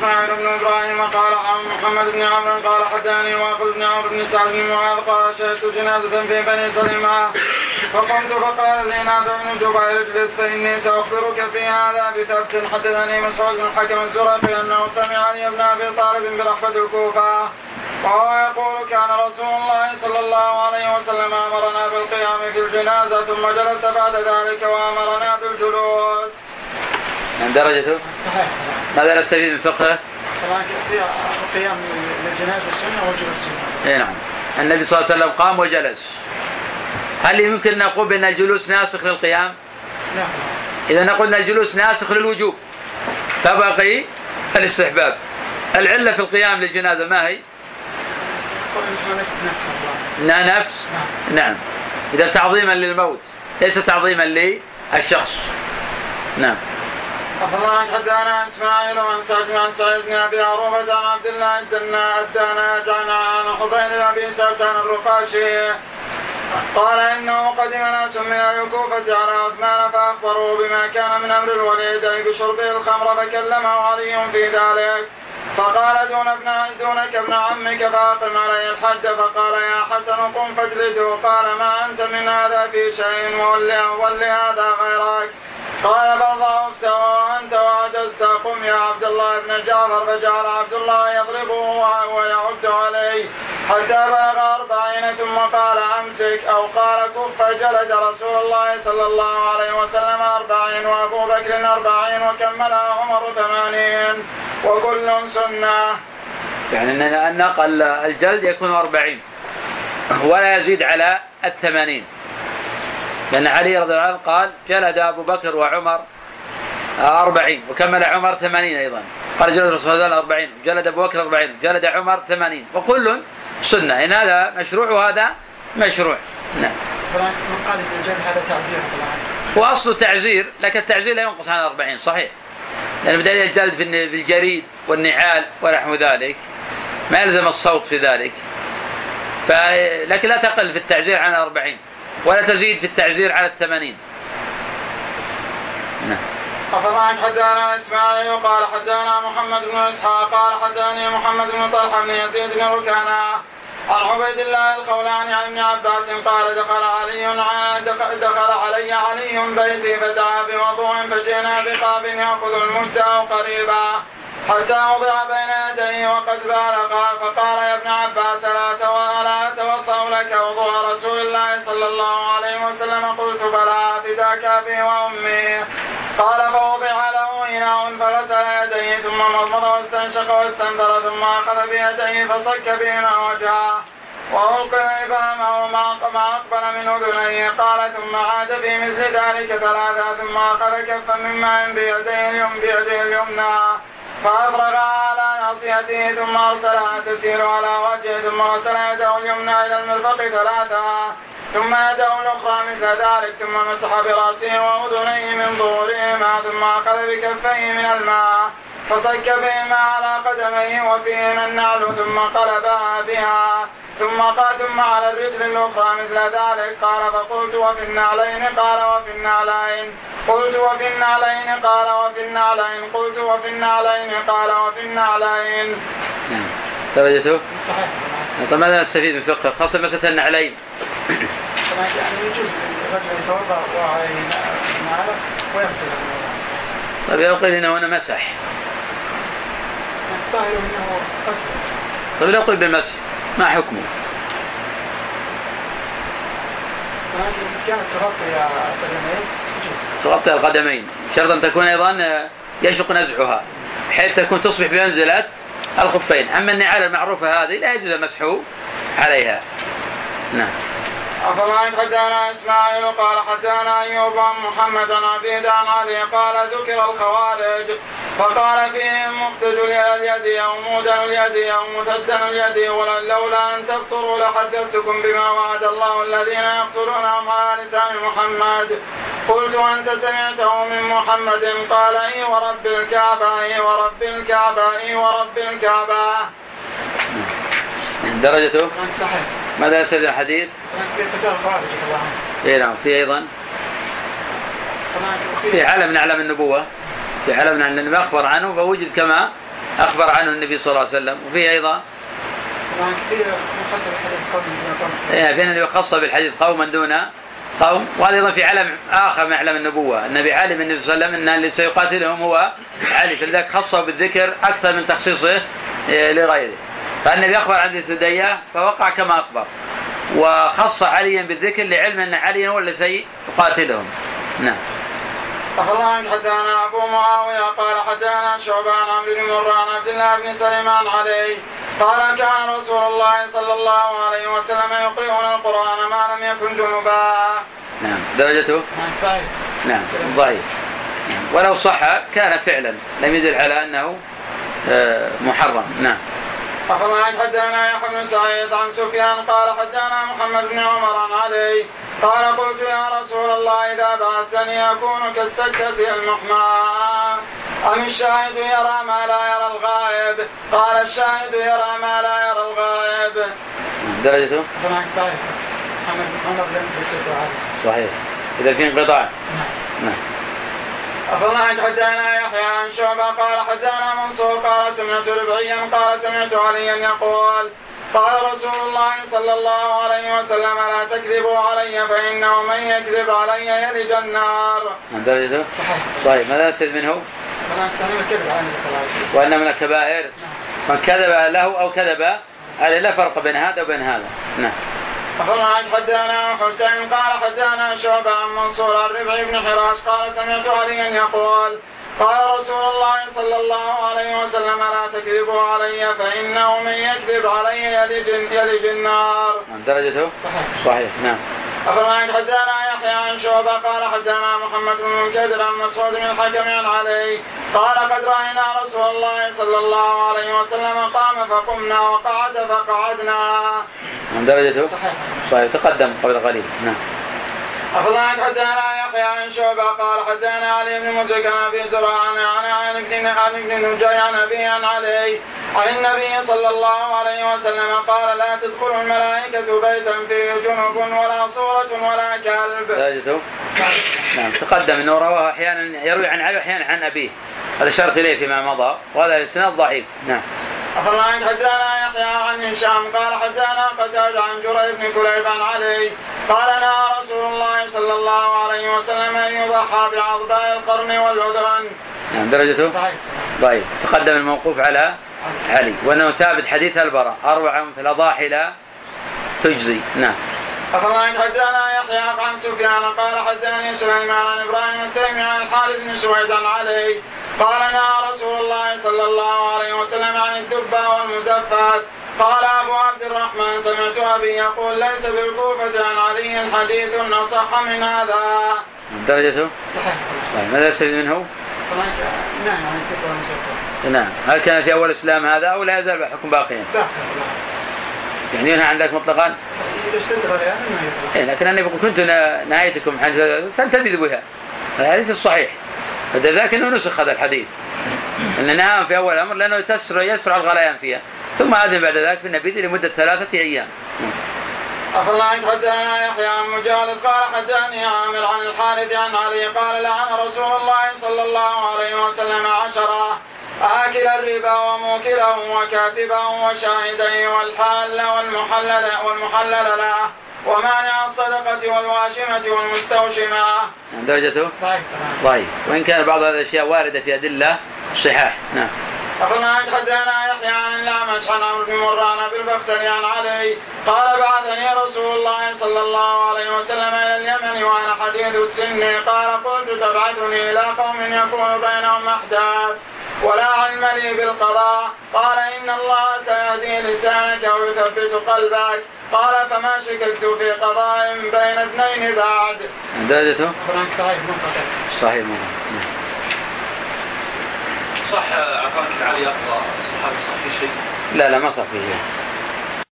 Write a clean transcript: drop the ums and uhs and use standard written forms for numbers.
إسماعيل بن إبراهيم قال عن محمد بن عمرو قال حدثني واقد بن عمرو بن سعد بن معاذ قال شهدت جنازة في بني سلمة فقمت فقال لي نافع بن جبير اجلس فإني سأخبرك في هذا بثبت. حدثني مسعود بن الحكم الزرقي أنه سمع علي بن أبي طالب برحمة الكوفة وهو يقول كان رسول الله صلى الله عليه وسلم أمرنا بالقيام في الجنازة ثم جلس بعد ذلك وأمرنا بالجلوس. من درجته؟ صحيح. ماذا نستفيد من فقهه؟ القيام للجنازة سنة والجلوس سنة. اي نعم. النبي صلى الله عليه وسلم قام وجلس. هل يمكن نقول بأن الجلوس ناسخ للقيام؟ نعم. إذا نقول أن الجلوس ناسخ للوجوب فبقي الاستحباب. العلة في القيام للجنازة ما هي؟ نفس. نعم. إذا تعظيما للموت ليس تعظيما للشخص. نعم. أفضل حدثنا إسماعيل عن سعيد بن أبي عروبة عن عبد الله الدناء عن حضير بن أبي ساسان الرقاشي قال إنه قدم ناس من الكوفة على عثمان فأخبروا بما كان من أمر الوليد أي بشربه الخمر فكلمه علي في ذلك فقال دونك ابن عمك فأقم عليه الحد فقال يا حسن قم فاجلده قال ما أنت من هذا في شيء ولي هذا غيرك قال بل ضعفت وأنت وعجزت قم يا عبد الله بن جعفر فجعل عبد الله يضربه ويعد عليه حتى بلغ 40 ثم قال أمسك أو قال كف فجلد رسول الله صلى الله عليه وسلم 40 وأبو بكر 40 وكملها عمر 80 وكل سنة. يعني أن أقل الجلد يكون 40 ولا يزيد على 80 لأن علي رضي الله عنه قال جلد أبو بكر وعمر 40 وكمل عمر 80 أيضا قال جلد رسول الله 40 جلد أبو بكر 40 جلد عمر 80 وكل سنة. إن هذا مشروع وهذا مشروع. نعم. من قال الجلد هذا تعزير وأصل تعزير لكن التعزير لا ينقص عن 40 صحيح لأن بدأ الجلد في الجريد والنعال ونحو ذلك ما يلزم الصوت في ذلك لكن لا تقل في التعزير عن 40 ولا تزيد في التعزير على 80. نعم. أفضل حدثنا إسماعيل قال حدثنا محمد بن إسحاق قال حدثني محمد بن طلحة بن يزيد بن ركانة عن عبيد الله الخولاني عن ابن عباس قال دخل علي علي بيتي فدعا بوضوء فجئنا بقاب يأخذ المد أو قريبا حتى وضع بين يديه وقد بالغ فقال يا ابن عباس لا أتوضأ لك وضوء رسول الله صلى الله عليه وسلم قلت بلى فداك أبي وأمي قال فوضع له إناء فغسل يديه ثم مضمض واستنشق واستنثر ثم أخذ بيديه فصك بهما وجهه وألقي إبهامه ما أقبل من أذنيه قال ثم عاد في مثل ذلك 3 ثم أخذ كفا من ماء بيده اليمنى فأفرغ على ناصيته ثم أرسلها تسيل على وجهه ثم غسل يده اليمنى إلى المرفق 3 ثم يده الأخرى مثل ذلك ثم مسح برأسه وأذنيه من ظهورهما ثم أخذ بكفيه من الماء فصك بهما على قدميه وفيهما النعل ثم قلبها بها ثم على الرجل الأخرى مثل ذلك قال فقلت وفي النعلين قال وفي النعلين قلت وفي النعلين قال وفي النعلين قلت وفي النعلين قال وفي النعلين. درجته؟ صحيح. طيب ماذا نستفيد من فقه خاصة مسألة النعلين؟ يعني يجوز الرجل يتوضأ ويغسل. طيب لو قيل إنه هنا مسح. الظاهر إنه غسل. طيب لو قيل بالمسح ما حكمه؟ كانت تغطي القدمين تغطي القدمين شرط أن تكون أيضا يشق نزعها بحيث تكون تصبح بمنزلة الخفين. أما النعال المعروفة هذه لا يجوز المسح عليها. نعم. أفضل حدثنا إسماعيل قال حدثنا أيوب عن محمد عن عبيد عن علي قال ذكر الخوارج فقال فيهم مختج اليد أو مودع اليد أو مثدن اليد ولولا أن تبطروا لحدثتكم بما وعد الله الذين يقتلونهم على لسان محمد. قلت أنت سمعته من محمد قال إي ورب الكعبة إي ورب الكعبة إي ورب الكعبة. درجته؟ صحيح. ماذا يسأل الحديث؟ في قتال الخوارج الله. إيه نعم. في أيضا في علم من أعلام النبوة في علم من النبوة أخبر عنه فوجد كما أخبر عنه النبي صلى الله عليه وسلم. وفيه أيضا كثير يخص بالحديث قوم دون قوم. فين اللي يخص بالحديث قوما دون قوم. وهذا أيضا في علم آخر من أعلام النبوة. النبي علم النبي صلى الله عليه وسلم أن اللي سيقاتلهم هو علي، فلذلك خصه بالذكر أكثر من تخصيصه لغيره. فالنبي أخبر عن ذي الثدية فوقع كما أخبر، وخص عليا بالذكر لعلم أن عليا هو الذي سيقاتلهم. نعم. أخبرنا حدثنا أبو معاوية قال حدثنا شعبة عن عمرو بن مران عبد الله بن سليمان عليه قال كان رسول الله صلى الله عليه وسلم يقرئنا القرآن ما لم يكن جنبا. نعم. درجته نعم ضعيف. ولو صح كان فعلا لم يدل على أنه محرم. نعم. أخبرنا حدثنا يحيى بن سعيد عن سفيان قال حدثنا محمد بن عمر عن علي قال قلت يا رسول الله إذا بعثتني أكون كالسكة المحماة أم الشاهد يرى ما لا يرى الغائب؟ قال الشاهد يرى ما لا يرى الغائب. درجته محمد بن عمر لم تجد صحيح. إذا في انقطاع. نعم. أخبرنا حدثنا يحيى عن شعبة قال حدثنا منصور قال سمعت ربعيا قال سمعت عليا يقول قال رسول الله صلى الله عليه وسلم لا تكذبوا علي فإنه من يكذب علي يلج النار. درجته صحيح. ماذا نستفيد منه؟ وأن من الكبائر من كذب له أو كذب عليه، لا فرق بين هذا وبين هذا. نعم. أخبرنا حدثنا حسين قال حدثنا شعبة عن منصور عن ربعي بن حراش قال سمعت عليا يقول قال رسول الله صلى الله عليه وسلم لا تكذبوا علي فإنه من يكذب علي يلج النار. درجته صحيح. نعم. أخبرنا حدثنا يحيى عن شعبة قال حدثنا محمد بن منكدر عن مسعود بن الحكم عن علي قال قد رأينا رسول الله صلى الله عليه وسلم قام فقمنا وقعد فقعدنا. درجته صحيح. تقدم قبل قليل. نعم. أخبرنا حدثنا يحيى عن شعبة قال حدثنا علي بن مدرك عن أبي زرع عن ابن نجي عن أبي عن علي عن النبي صلى الله عليه وسلم قال لا تدخل الملائكة بيتا فيه جنب ولا صورة ولا كلب. درجته نعم. تقدم انه رواه احيانا يروي عن علي واحيانا عن ابيه، هذا اشرت اليه فيما مضى، وهذا الاسناد ضعيف. نعم. أخبرنا حدثنا يحيى عن هشام قال حدثنا قتادة عن جرير بن كليب عن علي قال نهى رسول الله صلى الله عليه وسلم أن يضحى بعضباء القرن والأذن. نعم. درجته ضعيف. تقدم الموقوف على علي وأنه ثابت حديث البراء 4 في الأضاحي لا تجزي. نعم. أخبرنا حدثنا يحيى عن سفيان قال حدثني سليمان عن إبراهيم التيمي عن الحارث بن سويد عن علي قال نهى رسول الله صلى الله عليه وسلم عن الدبة والمزفات. قال أبو عبد الرحمن سمعت أبي يقول ليس بالكوفة عن علي حديث أصح من هذا. درجته صحيح. ماذا يستفيد منه؟ نعم عن الدبة والمزفات. نعم. هل كان في أول الإسلام هذا أو لا يزال الحكم باقيا؟ يعني ينهى عندك مطلقا؟ لكن أنا كنت نهايتكم فانتبذوا بها. هذا في الصحيح، فذاك أنه نسخ هذا الحديث أن نهاهم في أول الأمر لأنه يسرع الغليان فيها، ثم أذن بعد ذلك في النبيذ لمدة 3 أيام. أخبرنا حدثنا يحيى عن مجالد قال حدثني عامر عن الحارث عن علي قال لعن رسول الله صلى الله عليه وسلم 10 آكل الربا وموكله وكاتبه وشاهديه والحال والمحلل له ومانع الصدقة والواشمة والمستوشمة. درجته ضعيف، وإن كان بعض هذه الأشياء واردة في أدلة صحاح. نعم. أخبرنا حدثنا يحيى عن الأعمش عن عمرو بن مران بالبختري عن علي قال بعثني رسول الله صلى الله عليه وسلم إلى اليمن وأنا حديث السن قال قلت تبعثني إلى قوم يكون بينهم أحداث ولا علم لي بالقضاء قال إن الله سيهدي لسانك ويثبت قلبك قال فما شككت في قضاء بين 2 بعد. درجته صحيح. صح عفانك علي أقضى الصحابي صح في شيء؟ لا ما صح في شيء.